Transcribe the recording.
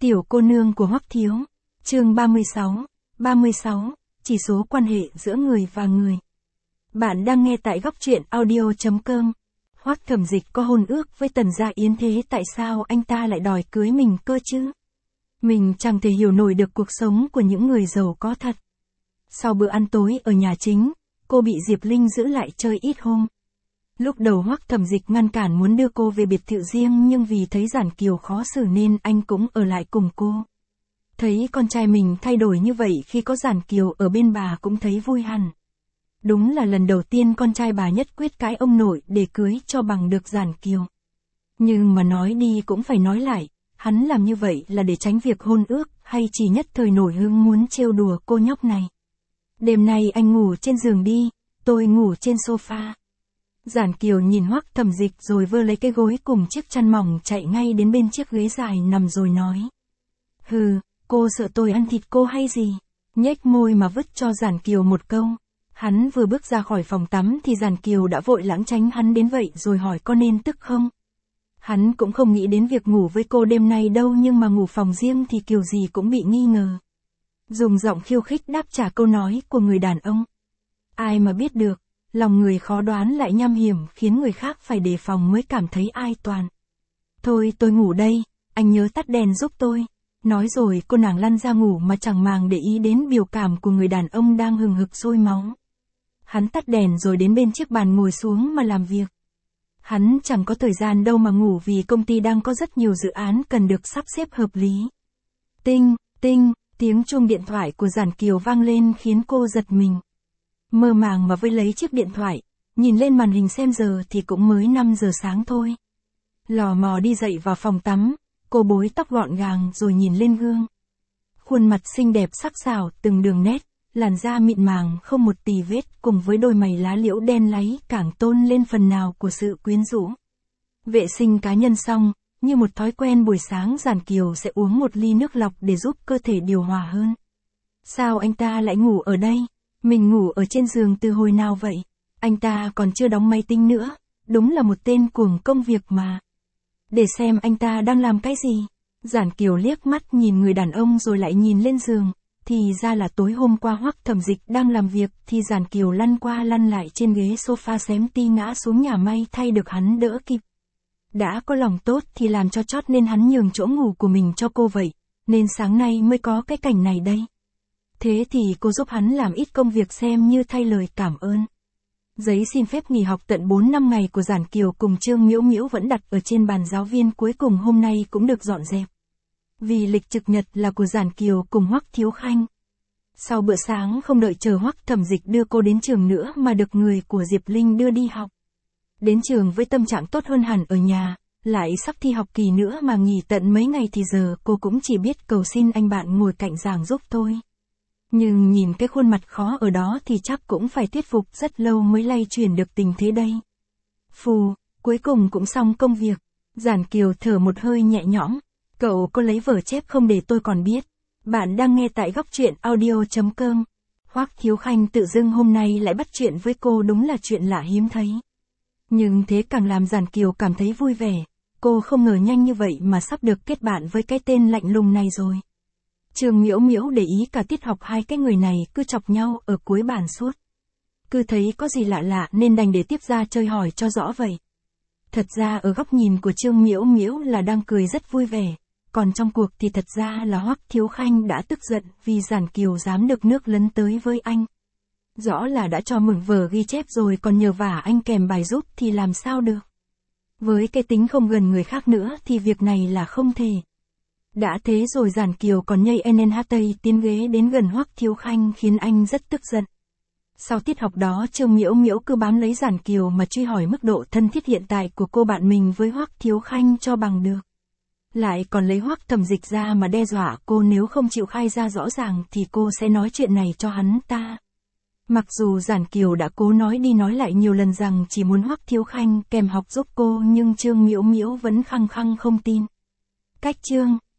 Tiểu cô nương của Hoắc Thiếu. Chương 36, chỉ số quan hệ giữa người và người. Bạn đang nghe tại góc truyện audio.com. Hoắc Thẩm Dịch có hôn ước với Tần Gia Yến, thế tại sao anh ta lại đòi cưới mình cơ chứ? Mình chẳng thể hiểu nổi được cuộc sống của những người giàu có thật. Sau bữa ăn tối ở nhà chính, cô bị Diệp Linh giữ lại chơi ít hôm. Lúc đầu Hoắc Thẩm Dịch ngăn cản muốn đưa cô về biệt thự riêng, nhưng vì thấy Giản Kiều khó xử nên anh cũng ở lại cùng cô. Thấy con trai mình thay đổi như vậy khi có Giản Kiều ở bên, bà cũng thấy vui hẳn. Đúng là lần đầu tiên con trai bà nhất quyết cãi ông nội để cưới cho bằng được Giản Kiều. Nhưng mà nói đi cũng phải nói lại, hắn làm như vậy là để tránh việc hôn ước, hay chỉ nhất thời nổi hứng muốn trêu đùa cô nhóc này? Đêm nay anh ngủ trên giường đi, tôi ngủ trên sofa. Giản Kiều nhìn Hoắc Thẩm Dịch rồi vơ lấy cái gối cùng chiếc chăn mỏng chạy ngay đến bên chiếc ghế dài nằm rồi nói. Hừ, cô sợ tôi ăn thịt cô hay gì? Nhếch môi mà vứt cho Giản Kiều một câu. Hắn vừa bước ra khỏi phòng tắm thì Giản Kiều đã vội lãng tránh hắn đến vậy rồi hỏi có nên tức không? Hắn cũng không nghĩ đến việc ngủ với cô đêm nay đâu, nhưng mà ngủ phòng riêng thì kiểu gì cũng bị nghi ngờ. Dùng giọng khiêu khích đáp trả câu nói của người đàn ông. Ai mà biết được, lòng người khó đoán lại nham hiểm, khiến người khác phải đề phòng mới cảm thấy ai toàn. Thôi tôi ngủ đây, anh nhớ tắt đèn giúp tôi. Nói rồi cô nàng lăn ra ngủ mà chẳng màng để ý đến biểu cảm của người đàn ông đang hừng hực sôi máu. Hắn tắt đèn rồi đến bên chiếc bàn ngồi xuống mà làm việc. Hắn chẳng có thời gian đâu mà ngủ, vì công ty đang có rất nhiều dự án cần được sắp xếp hợp lý. Tinh, tiếng chuông điện thoại của Giản Kiều vang lên khiến cô giật mình. Mơ màng mà vơi lấy chiếc điện thoại, nhìn lên màn hình xem giờ thì cũng mới 5 giờ sáng thôi. Lò mò đi dậy vào phòng tắm, cô búi tóc gọn gàng rồi nhìn lên gương. Khuôn mặt xinh đẹp sắc sảo, từng đường nét, làn da mịn màng không một tì vết, cùng với đôi mày lá liễu đen láy càng tôn lên phần nào của sự quyến rũ. Vệ sinh cá nhân xong, như một thói quen buổi sáng Giản Kiều sẽ uống một ly nước lọc để giúp cơ thể điều hòa hơn. Sao anh ta lại ngủ ở đây? Mình ngủ ở trên giường từ hồi nào vậy? Anh ta còn chưa đóng máy tính nữa, đúng là một tên cuồng công việc mà. Để xem anh ta đang làm cái gì? Giản Kiều liếc mắt nhìn người đàn ông rồi lại nhìn lên giường, thì ra là tối hôm qua Hoắc Thẩm Dịch đang làm việc thì Giản Kiều lăn qua lăn lại trên ghế sofa xém tí ngã xuống, nhà may thay được hắn đỡ kịp. Đã có lòng tốt thì làm cho chót nên hắn nhường chỗ ngủ của mình cho cô vậy, nên sáng nay mới có cái cảnh này đây. Thế thì cô giúp hắn làm ít công việc xem như thay lời cảm ơn. Giấy xin phép nghỉ học tận 4 năm ngày của Giản Kiều cùng Trương Miễu Miễu vẫn đặt ở trên bàn giáo viên, cuối cùng hôm nay cũng được dọn dẹp. Vì lịch trực nhật là của Giản Kiều cùng Hoắc Thiếu Khanh. Sau bữa sáng không đợi chờ Hoắc Thẩm Dịch đưa cô đến trường nữa mà được người của Diệp Linh đưa đi học. Đến trường với tâm trạng tốt hơn hẳn ở nhà, lại sắp thi học kỳ nữa mà nghỉ tận mấy ngày thì giờ cô cũng chỉ biết cầu xin anh bạn ngồi cạnh giảng giúp thôi. Nhưng nhìn cái khuôn mặt khó ở đó thì chắc cũng phải thuyết phục rất lâu mới lay chuyển được tình thế đây. Phù, cuối cùng cũng xong công việc. Giản Kiều thở một hơi nhẹ nhõm. Cậu có lấy vở chép không để tôi còn biết. Bạn đang nghe tại góc truyện audio.com. Hoắc Thiếu Khanh tự dưng hôm nay lại bắt chuyện với cô, đúng là chuyện lạ hiếm thấy. Nhưng thế càng làm Giản Kiều cảm thấy vui vẻ. Cô không ngờ nhanh như vậy mà sắp được kết bạn với cái tên lạnh lùng này rồi. Trương Miễu Miễu để ý cả tiết học hai cái người này cứ chọc nhau ở cuối bàn suốt. Cứ thấy có gì lạ lạ nên đành để tiếp ra chơi hỏi cho rõ vậy. Thật ra ở góc nhìn của Trương Miễu Miễu là đang cười rất vui vẻ. Còn trong cuộc thì thật ra là Hoắc Thiếu Khanh đã tức giận vì Giản Kiều dám được nước lấn tới với anh. Rõ là đã cho mượn vở ghi chép rồi còn nhờ vả anh kèm bài giúp thì làm sao được. Với cái tính không gần người khác nữa thì việc này là không thể. Đã thế rồi Giản Kiều còn nhây NNHT tiến ghế đến gần Hoắc Thiếu Khanh khiến anh rất tức giận. Sau tiết học đó Trương Miễu Miễu cứ bám lấy Giản Kiều mà truy hỏi mức độ thân thiết hiện tại của cô bạn mình với Hoắc Thiếu Khanh cho bằng được. Lại còn lấy Hoắc Thẩm Dịch ra mà đe dọa cô nếu không chịu khai ra rõ ràng thì cô sẽ nói chuyện này cho hắn ta. Mặc dù Giản Kiều đã cố nói đi nói lại nhiều lần rằng chỉ muốn Hoắc Thiếu Khanh kèm học giúp cô, nhưng Trương Miễu Miễu vẫn khăng khăng không tin. Cách chương